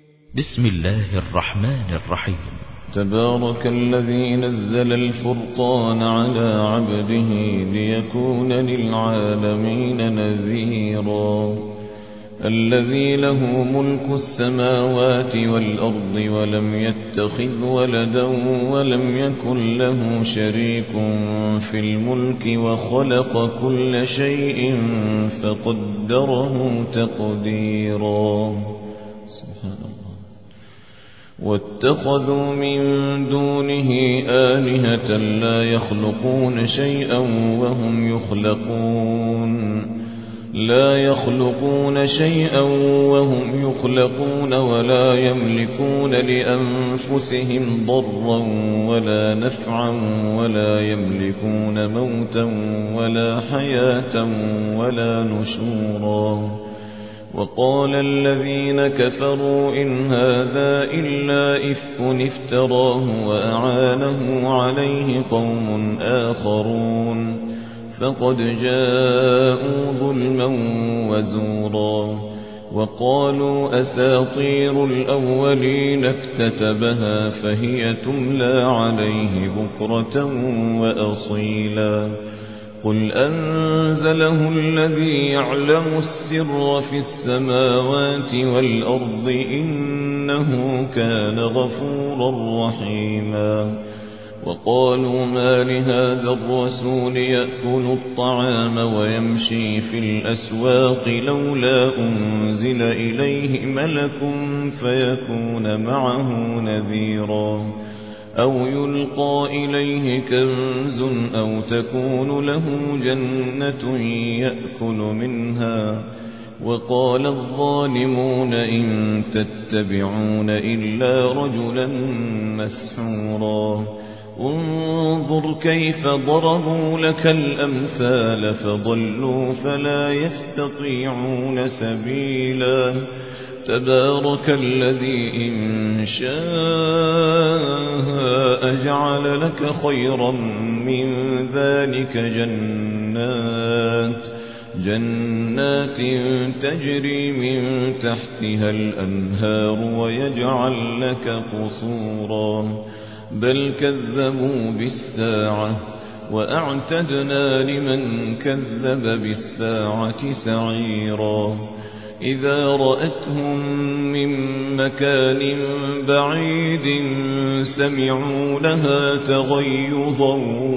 بسم الله الرحمن الرحيم. تبارك الذي نزل الفرقان على عبده ليكون للعالمين نذيرا. الذي له ملك السماوات والأرض ولم يتخذ ولدا ولم يكن له شريك في الملك وخلق كل شيء فقدره تقديرا. سبحان الله. واتخذوا من دونه آلهة لا يخلقون شيئا وهم يخلقون ولا يملكون لأنفسهم ضرا ولا نفعا ولا يملكون موتا ولا حياة ولا نشورا. وقال الذين كفروا إن هذا إلا إفك افتراه وأعانه عليه قوم آخرون فقد جاءوا ظلما وزورا. وقالوا أساطير الأولين اكتتبها فهي تملى عليه بكرة وأصيلا. قل أنزله الذي يعلم السر في السماوات والأرض إنه كان غفورا رحيما. وقالوا ما لهذا الرسول يأكل الطعام ويمشي في الأسواق لولا أنزل إليه ملك فيكون معه نذيرا أو يلقى إليه كنز أو تكون له جنة يأكل منها. وقال الظالمون إن تتبعون إلا رجلا مسحورا. انظر كيف ضربوا لك الأمثال فضلوا فلا يستطيعون سبيلا. تبارك الذي إن شاء جعل لك خيرا من ذلك جنات تجري من تحتها الأنهار ويجعل لك قصورا. بل كذبوا بالساعة وأعتدنا لمن كذب بالساعة سعيرا. إذا رأتهم من مكان بعيد سمعوا لها تغيظا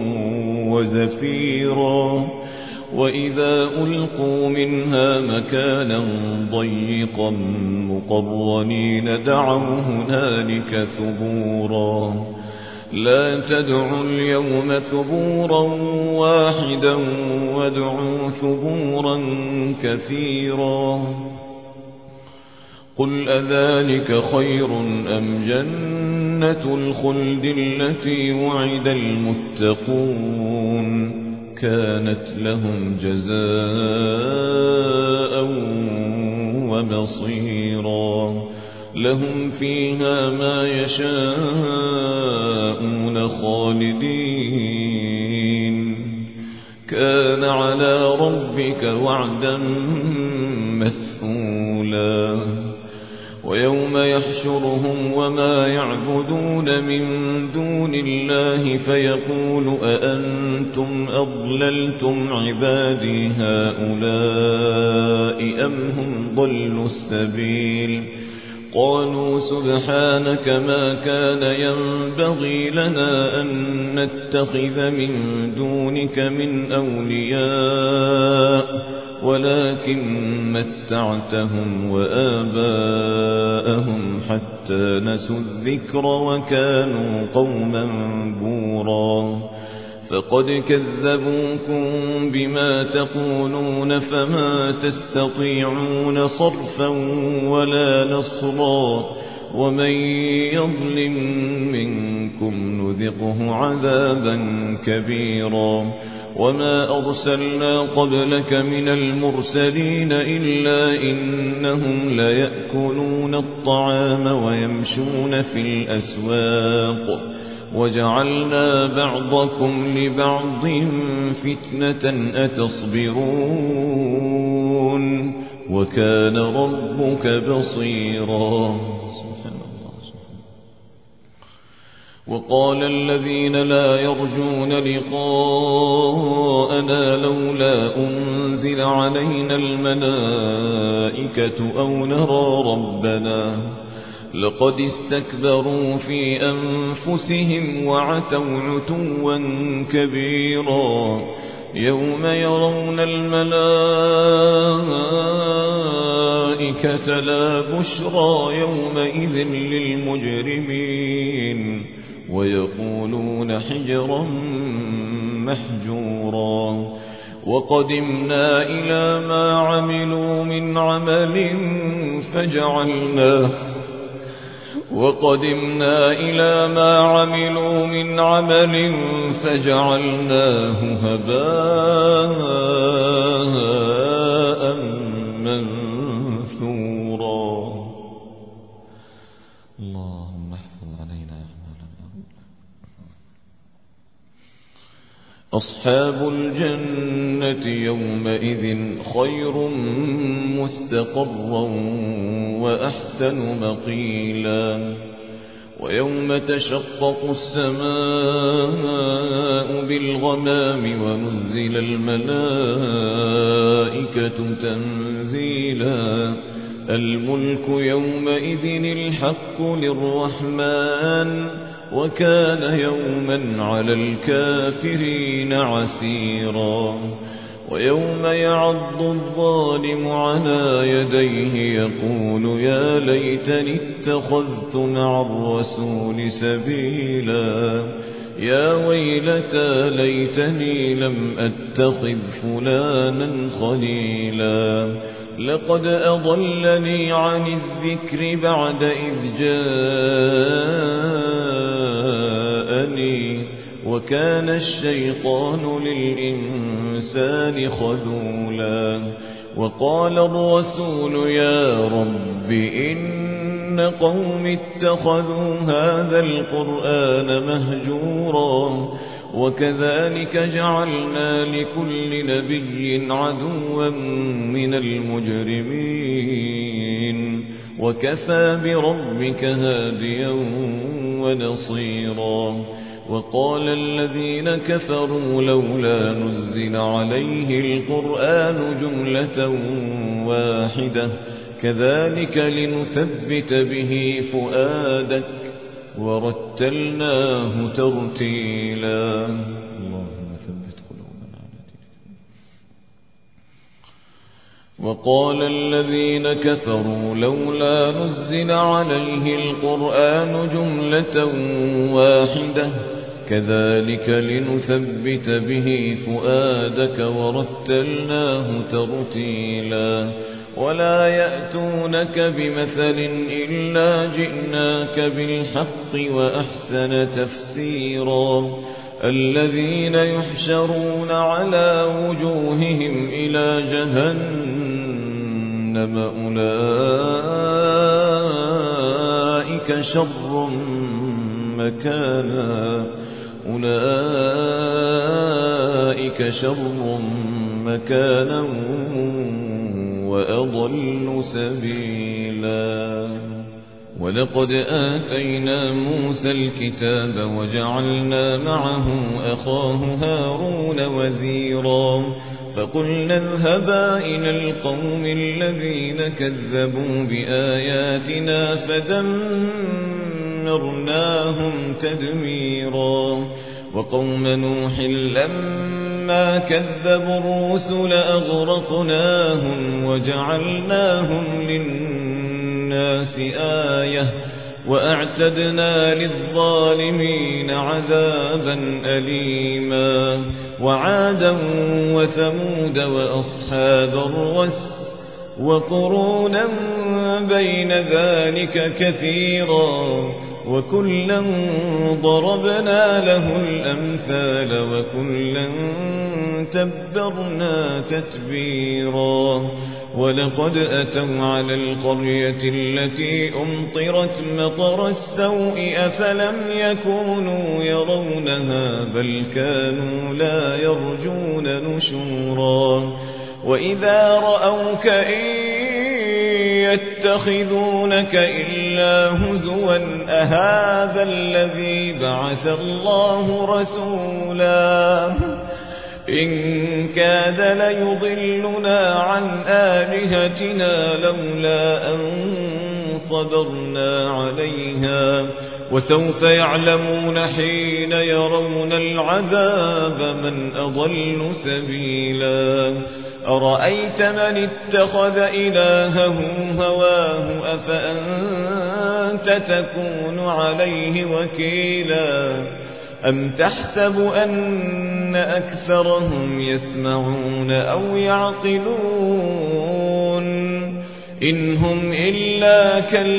وزفيرا. وإذا ألقوا منها مكانا ضيقا مقرنين دعوا هنالك ثبورا. لا تدعوا اليوم ثبورا واحدا وادعوا ثبورا كثيرا. قل أذلك خير أم جنة الخلد التي وعد المتقون كانت لهم جزاء ومصيرا. لهم فيها ما يشاءون خالدين كان على ربك وعدا مسئولا. ويوم يحشرهم وما يعبدون من دون الله فيقول أأنتم أضللتم عبادي هؤلاء أم هم ضلوا السبيل. قالوا سبحانك ما كان ينبغي لنا أن نتخذ من دونك من أولياء ولكن متعتهم وآباءهم حتى نسوا الذكر وكانوا قوما بورا. فقد كذبوكم بما تقولون فما تستطيعون صرفا ولا نصرا. ومن يظلم منكم نذقه عذابا كبيرا. وما أرسلنا قبلك من المرسلين إلا إنهم ليأكلون الطعام ويمشون في الأسواق وجعلنا بعضكم لبعض فتنة أتصبرون وكان ربك بصيرا. سبحان الله. وقال الذين لا يرجون لقاءنا لولا أنزل علينا الملائكة أو نرى ربنا لقد استكبروا في أنفسهم وعتوا عتوا كبيرا يوم يرون الملائكة لا بشرى يومئذ للمجرمين ويقولون حجرا محجورا وقدمنا إلى ما عملوا من عمل فجعلناه هباء منثورا. اللهم احفظ علينا أعمالنا. أصحاب الجنة يومئذ خير مستقرا وأحسن مقيلا ويوم تشقق السماء بالغمام ونزل الملائكة تنزيلا الملك يومئذ الحق للرحمن وكان يوما على الكافرين عسيرا. ويوم يعض الظالم على يديه يقول يا ليتني اتخذت مع الرسول سبيلا يا ويلتى ليتني لم أتخذ فلانا خليلا لقد أضلني عن الذكر بعد إذ جاءني وكان الشيطان للإنسان خذولا. وقال الرسول يا رب إن قوم اتخذوا هذا القرآن مهجورا وكذلك جعلنا لكل نبي عدوا من المجرمين وكفى بربك هاديا ونصيرا. وقال الذين كفروا لولا نزل عليه القرآن جملة واحدة كذلك لنثبت به فؤادك ورتلناه ترتيلا. اللهم ثبت قلوبنا على دينك. وقال الذين كفروا لولا نزل عليه القرآن جملة واحدة كذلك لنثبت به فؤادك ورتلناه ترتيلا. ولا يأتونك بمثل إلا جئناك بالحق وأحسن تفسيرا. الذين يحشرون على وجوههم إلى جهنم أولئك شر مكانا وأضل سبيلا. ولقد آتينا موسى الكتاب وجعلنا معه أخاه هارون وزيرا فقلنا اذهبا إلى القوم الذين كذبوا بآياتنا فدمرناهم تدميرا. وقوم نوح لما كذبوا الرسل أغرقناهم وجعلناهم للناس آية وأعتدنا للظالمين عذابا أليما. وعادا وثمود وأصحاب الرس وقرونا بين ذلك كثيرا وكلا ضربنا له الأمثال وكلا تبرنا تتبيرا. ولقد أتوا على القرية التي أمطرت مطر السوء أفلم يكونوا يرونها بل كانوا لا يرجون نشورا. وإذا رأوك إن يتخذونك إلا هزوا أهذا الذي بعث الله رسولا إن كاد ليضلنا عن آلهتنا لولا أن صبرنا عليها وسوف يعلمون حين يرون العذاب من أضل سبيلا أرأيت من اتخذ إلهه هواه أفأنت تكون عليه وكيلا أم تحسب أن أكثرهم يسمعون أو يعقلون إن هم إلا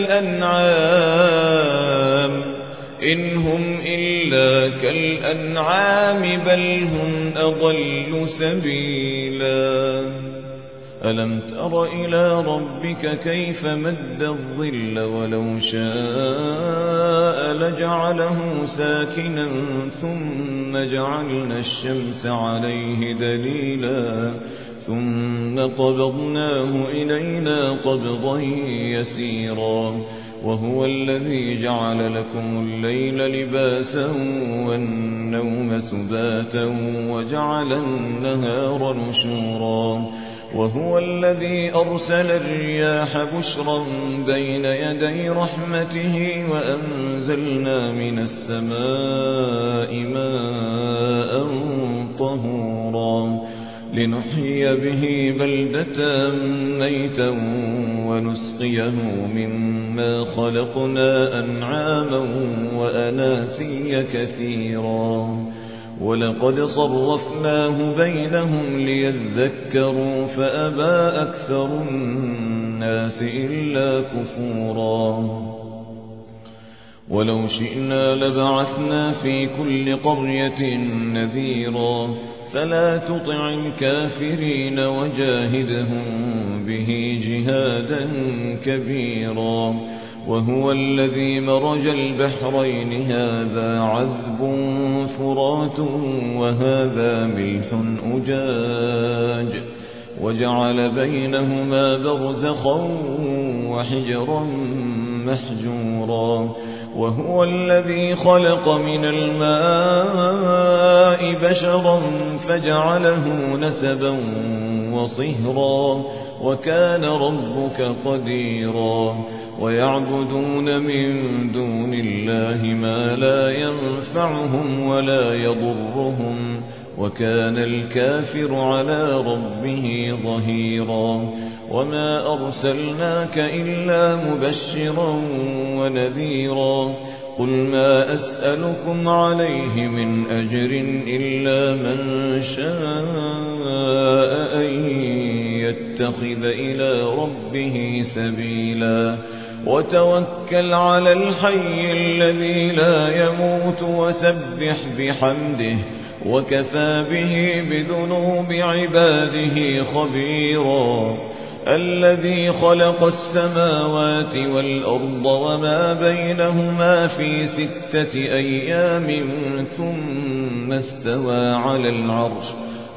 كالأنعام بل هم أضل سبيلا ألم تر إلى ربك كيف مد الظل ولو شاء لجعله ساكنا ثم جعلنا الشمس عليه دليلا ثم قبضناه إلينا قبضا يسيرا وهو الذي جعل لكم الليل لباسا والنوم سباتا وجعل النهار نشورا وهو الذي أرسل الرياح بشرا بين يدي رحمته وأنزلنا من السماء ماء طهورا لنحيي به بلدة ميتا ونسقيه مما خلقنا أنعاما وأناسيا كثيرا ولقد صرفناه بينهم ليذكروا فأبى أكثر الناس إلا كفورا ولو شئنا لبعثنا في كل قرية نذيرا فلا تطع الكافرين وجاهدهم به جهادا كبيرا وهو الذي مرج البحرين هذا عذب فرات وهذا ملح أجاج وجعل بينهما برزخا وحجرا محجورا وهو الذي خلق من الماء بشرا فجعله نسبا وصهرا وكان ربك قديرا ويعبدون من دون الله ما لا ينفعهم ولا يضرهم وكان الكافر على ربه ظهيرا وما أرسلناك إلا مبشرا ونذيرا قل ما أسألكم عليه من أجر إلا من شاء أن يتخذ إلى ربه سبيلا وتوكل على الحي الذي لا يموت وسبح بحمده وكفى به بذنوب عباده خبيرا الذي خلق السماوات والأرض وما بينهما في 6 أيام ثم استوى على العرش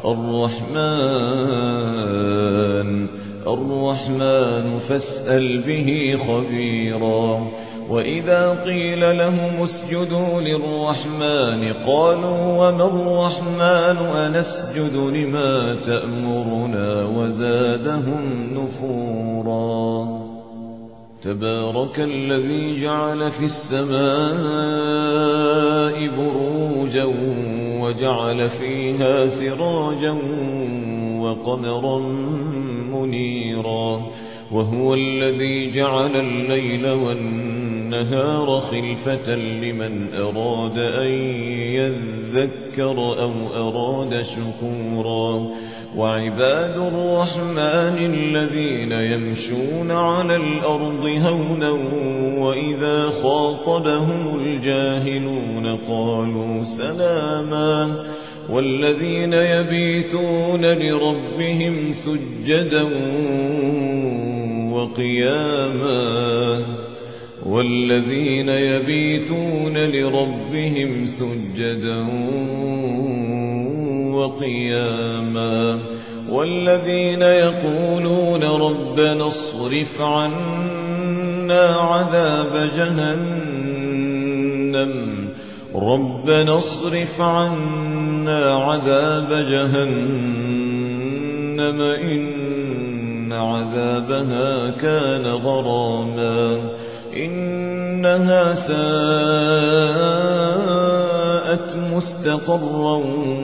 الرحمن فاسأل به خبيرا وإذا قيل لهم اسجدوا للرحمن قالوا وما الرحمن أنسجد لما تأمرنا وزادهم نفورا تبارك الذي جعل في السماء بروجا وجعل فيها سراجا وقمرا منيرا وهو الذي جعل الليل والنهار خلفة لمن أراد أن يذكر أو أراد شكورا وعباد الرحمن الذين يمشون على الأرض هونا وإذا خاطبهم الجاهلون قالوا سلاما والذين يبيتون لربهم سجدا وقياما والذين يقولون ربنا اصرف عنا عذاب جهنم إن عذابها كان غراما إنها ساءت مستقرا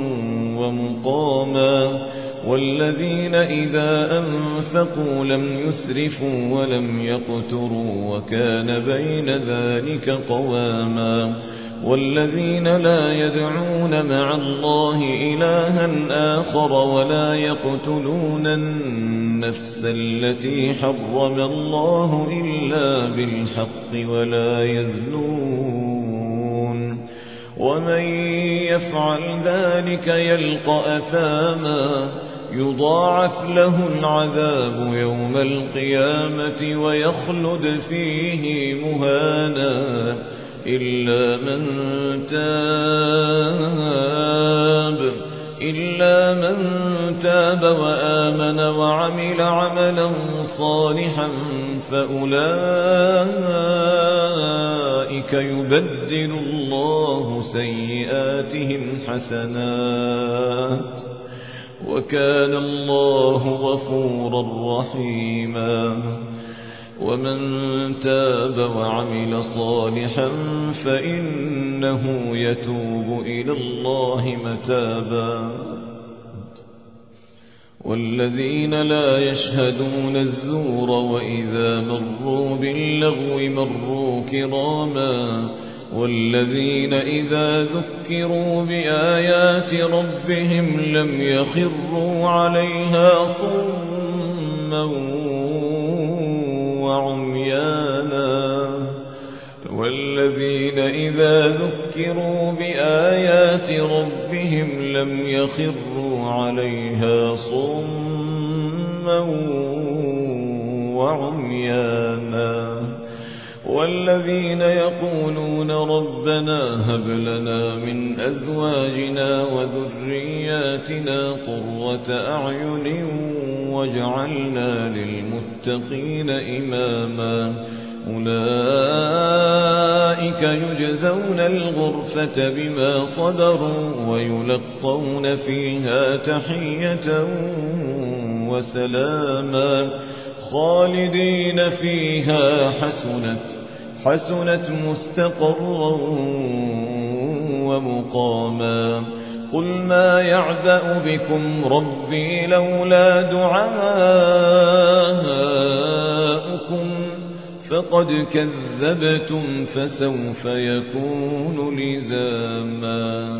ومقاما والذين إذا أنفقوا لم يسرفوا ولم يقتروا وكان بين ذلك قواما والذين لا يدعون مع الله إلها آخر ولا يقتلون النفس التي حرم الله إلا بالحق ولا يزنون ومن يفعل ذلك يلقى أثاما يضاعف له العذاب يوم القيامة ويخلد فيه مهانا إلا من تاب وآمن وعمل عملا صالحا فأولئك يبدل الله سيئاتهم حسنات وكان الله غفورا رحيما ومن تاب وعمل صالحا فإنه يتوب إلى الله متابا والذين لا يشهدون الزور وإذا مروا باللغو مروا كراما والذين إذا ذكروا بآيات ربهم لم يخروا عليها صما وعميانا والذين إذا ذكروا بآيات ربهم لم يخروا عليها صما وعميانا والذين يقولون ربنا هب لنا من أزواجنا وذرياتنا قرة أعين واجعلنا للمتقين إماما أولئك يجزون الغرفة بما صبروا ويلقون فيها تحية وسلاما خالدين فيها حسنت مستقرا ومقاما قل ما يعبأ بكم ربي لولا دعاؤكم فقد كذبتم فسوف يكون لزاما